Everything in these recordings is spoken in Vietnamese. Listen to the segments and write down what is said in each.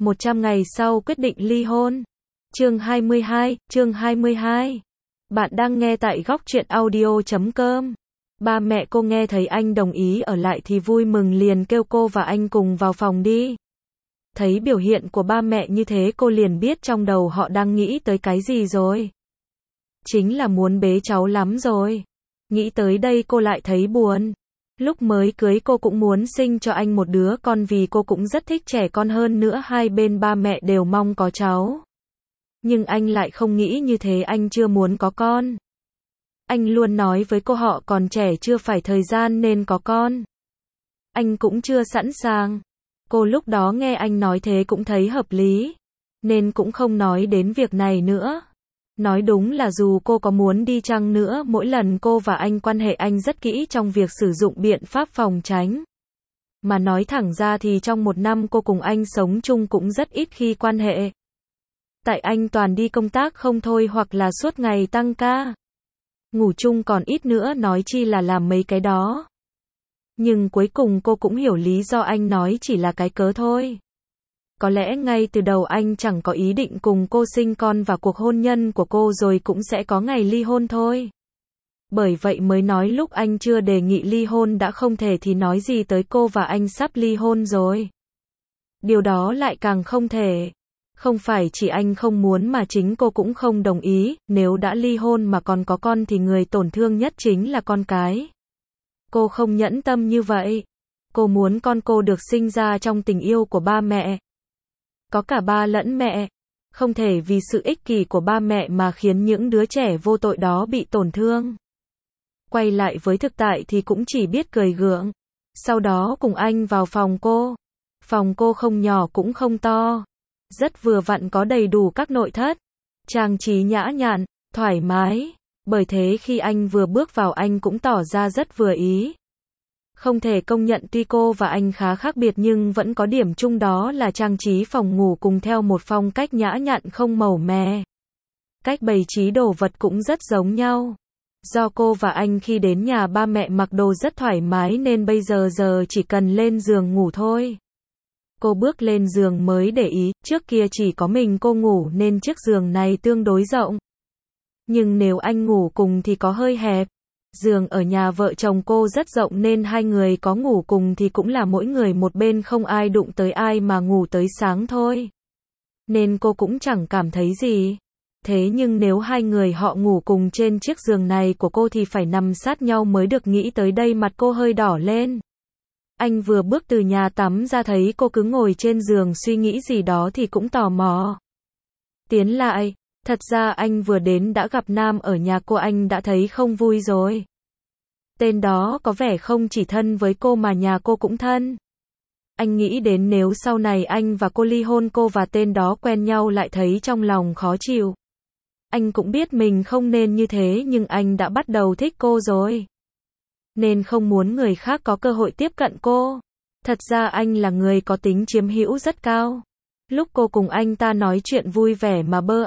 100 ngày sau quyết định ly hôn. Chương 22. Bạn đang nghe tại góc truyện audio.com. Ba mẹ cô nghe thấy anh đồng ý ở lại thì vui mừng liền kêu cô và anh cùng vào phòng đi. Thấy biểu hiện của ba mẹ như thế cô liền biết trong đầu họ đang nghĩ tới cái gì rồi. Chính là muốn bế cháu lắm rồi. Nghĩ tới đây cô lại thấy buồn. Lúc mới cưới cô cũng muốn sinh cho anh một đứa con vì cô cũng rất thích trẻ con, hơn nữa hai bên ba mẹ đều mong có cháu. Nhưng anh lại không nghĩ như thế, anh chưa muốn có con. Anh luôn nói với cô họ còn trẻ chưa phải thời gian nên có con. Anh cũng chưa sẵn sàng. Cô lúc đó nghe anh nói thế cũng thấy hợp lý, nên cũng không nói đến việc này nữa. Nói đúng là dù cô có muốn đi chăng nữa, mỗi lần cô và anh quan hệ anh rất kỹ trong việc sử dụng biện pháp phòng tránh. Mà nói thẳng ra thì trong một năm cô cùng anh sống chung cũng rất ít khi quan hệ. Tại anh toàn đi công tác không thôi hoặc là suốt ngày tăng ca. Ngủ chung còn ít nữa nói chi là làm mấy cái đó. Nhưng cuối cùng cô cũng hiểu lý do anh nói chỉ là cái cớ thôi. Có lẽ ngay từ đầu anh chẳng có ý định cùng cô sinh con và cuộc hôn nhân của cô rồi cũng sẽ có ngày ly hôn thôi. Bởi vậy mới nói lúc anh chưa đề nghị ly hôn đã không thể thì nói gì tới cô và anh sắp ly hôn rồi. Điều đó lại càng không thể. Không phải chỉ anh không muốn mà chính cô cũng không đồng ý, nếu đã ly hôn mà còn có con thì người tổn thương nhất chính là con cái. Cô không nhẫn tâm như vậy. Cô muốn con cô được sinh ra trong tình yêu của ba mẹ. Có cả ba lẫn mẹ. Không thể vì sự ích kỷ của ba mẹ mà khiến những đứa trẻ vô tội đó bị tổn thương. Quay lại với thực tại thì cũng chỉ biết cười gượng. Sau đó cùng anh vào phòng cô. Phòng cô không nhỏ cũng không to. Rất vừa vặn, có đầy đủ các nội thất. Trang trí nhã nhặn, thoải mái. Bởi thế khi anh vừa bước vào anh cũng tỏ ra rất vừa ý. Không thể công nhận tuy cô và anh khá khác biệt nhưng vẫn có điểm chung, đó là trang trí phòng ngủ cùng theo một phong cách nhã nhặn không màu mè. Cách bày trí đồ vật cũng rất giống nhau. Do cô và anh khi đến nhà ba mẹ mặc đồ rất thoải mái nên bây giờ chỉ cần lên giường ngủ thôi. Cô bước lên giường mới để ý, trước kia chỉ có mình cô ngủ nên chiếc giường này tương đối rộng. Nhưng nếu anh ngủ cùng thì có hơi hẹp. Giường ở nhà vợ chồng cô rất rộng nên hai người có ngủ cùng thì cũng là mỗi người một bên, không ai đụng tới ai mà ngủ tới sáng thôi. Nên cô cũng chẳng cảm thấy gì. Thế nhưng nếu hai người họ ngủ cùng trên chiếc giường này của cô thì phải nằm sát nhau mới được. Nghĩ tới đây mặt cô hơi đỏ lên. Anh vừa bước từ nhà tắm ra thấy cô cứ ngồi trên giường suy nghĩ gì đó thì cũng tò mò. Tiến lại. Thật ra anh vừa đến đã gặp Nam ở nhà cô, anh đã thấy không vui rồi. Tên đó có vẻ không chỉ thân với cô mà nhà cô cũng thân. Anh nghĩ đến nếu sau này anh và cô ly hôn, cô và tên đó quen nhau lại thấy trong lòng khó chịu. Anh cũng biết mình không nên như thế nhưng anh đã bắt đầu thích cô rồi. Nên không muốn người khác có cơ hội tiếp cận cô. Thật ra anh là người có tính chiếm hữu rất cao. Lúc cô cùng anh ta nói chuyện vui vẻ mà bơ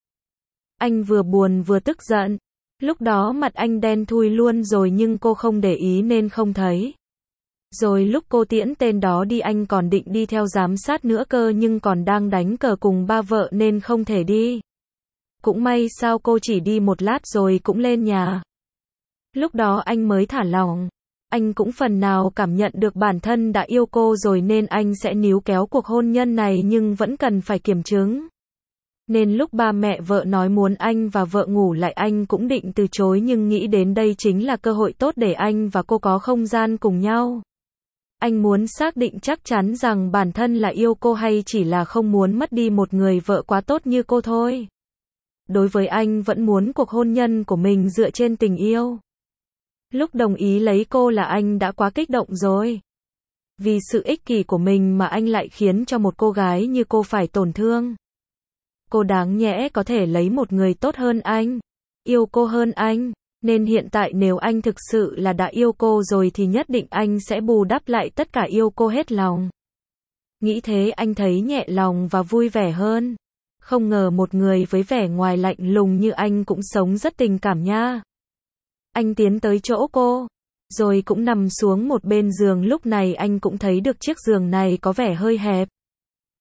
anh vừa buồn vừa tức giận. Lúc đó mặt anh đen thui luôn rồi nhưng cô không để ý nên không thấy. Rồi lúc cô tiễn tên đó đi anh còn định đi theo giám sát nữa cơ nhưng còn đang đánh cờ cùng ba vợ nên không thể đi. Cũng may sao cô chỉ đi một lát rồi cũng lên nhà. Lúc đó anh mới thả lỏng. Anh cũng phần nào cảm nhận được bản thân đã yêu cô rồi nên anh sẽ níu kéo cuộc hôn nhân này nhưng vẫn cần phải kiểm chứng. Nên lúc ba mẹ vợ nói muốn anh và vợ ngủ lại anh cũng định từ chối nhưng nghĩ đến đây chính là cơ hội tốt để anh và cô có không gian cùng nhau. Anh muốn xác định chắc chắn rằng bản thân là yêu cô hay chỉ là không muốn mất đi một người vợ quá tốt như cô thôi. Đối với anh vẫn muốn cuộc hôn nhân của mình dựa trên tình yêu. Lúc đồng ý lấy cô là anh đã quá kích động rồi. Vì sự ích kỷ của mình mà anh lại khiến cho một cô gái như cô phải tổn thương. Cô đáng nhẽ có thể lấy một người tốt hơn anh, yêu cô hơn anh, nên hiện tại nếu anh thực sự là đã yêu cô rồi thì nhất định anh sẽ bù đắp lại tất cả, yêu cô hết lòng. Nghĩ thế anh thấy nhẹ lòng và vui vẻ hơn. Không ngờ một người với vẻ ngoài lạnh lùng như anh cũng sống rất tình cảm nha. Anh tiến tới chỗ cô, rồi cũng nằm xuống một bên giường. Lúc này anh cũng thấy được chiếc giường này có vẻ hơi hẹp.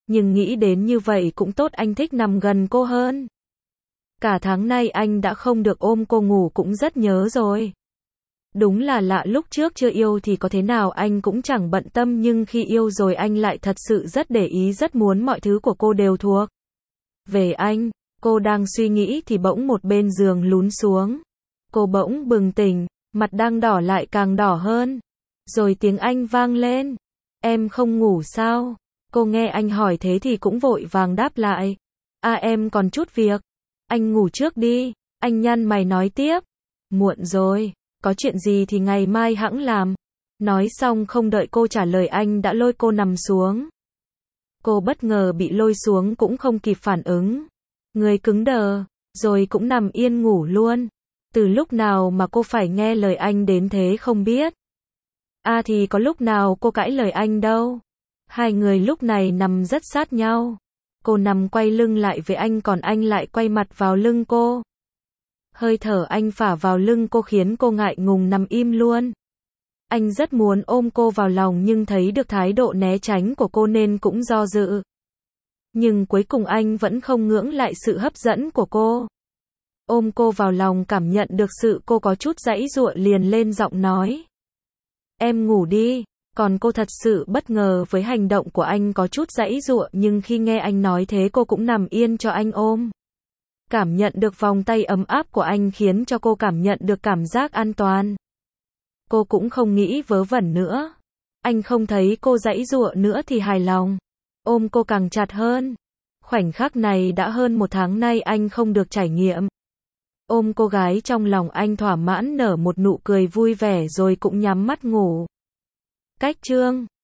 Nhưng nghĩ đến như vậy cũng tốt, anh thích nằm gần cô hơn. Cả tháng nay anh đã không được ôm cô ngủ cũng rất nhớ rồi. Đúng là lạ, lúc trước chưa yêu thì có thế nào anh cũng chẳng bận tâm, nhưng khi yêu rồi anh lại thật sự rất để ý, rất muốn mọi thứ của cô đều thuộc về anh. Cô đang suy nghĩ thì bỗng một bên giường lún xuống. Cô bỗng bừng tỉnh, mặt đang đỏ lại càng đỏ hơn. Rồi tiếng anh vang lên. Em không ngủ sao? Cô nghe anh hỏi thế thì cũng vội vàng đáp lại. À, em còn chút việc. Anh ngủ trước đi. Anh nhăn mày nói tiếp. Muộn rồi, có chuyện gì thì ngày mai hẵng làm. Nói xong không đợi cô trả lời anh đã lôi cô nằm xuống. Cô bất ngờ bị lôi xuống cũng không kịp phản ứng. Người cứng đờ, rồi cũng nằm yên ngủ luôn. Từ lúc nào mà cô phải nghe lời anh đến thế không biết. À thì có lúc nào cô cãi lời anh đâu. Hai người lúc này nằm rất sát nhau. Cô nằm quay lưng lại với anh, còn anh lại quay mặt vào lưng cô. Hơi thở anh phả vào lưng cô khiến cô ngại ngùng nằm im luôn. Anh rất muốn ôm cô vào lòng nhưng thấy được thái độ né tránh của cô nên cũng do dự. Nhưng cuối cùng anh vẫn không cưỡng lại sự hấp dẫn của cô. Ôm cô vào lòng, cảm nhận được sự cô có chút giãy giụa liền lên giọng nói. Em ngủ đi. Còn cô thật sự bất ngờ với hành động của anh, có chút giãy giụa, nhưng khi nghe anh nói thế cô cũng nằm yên cho anh ôm. Cảm nhận được vòng tay ấm áp của anh khiến cho cô cảm nhận được cảm giác an toàn. Cô cũng không nghĩ vớ vẩn nữa. Anh không thấy cô giãy giụa nữa thì hài lòng. Ôm cô càng chặt hơn. Khoảnh khắc này đã hơn một tháng nay anh không được trải nghiệm. Ôm cô gái trong lòng anh thỏa mãn nở một nụ cười vui vẻ rồi cũng nhắm mắt ngủ. Cách chương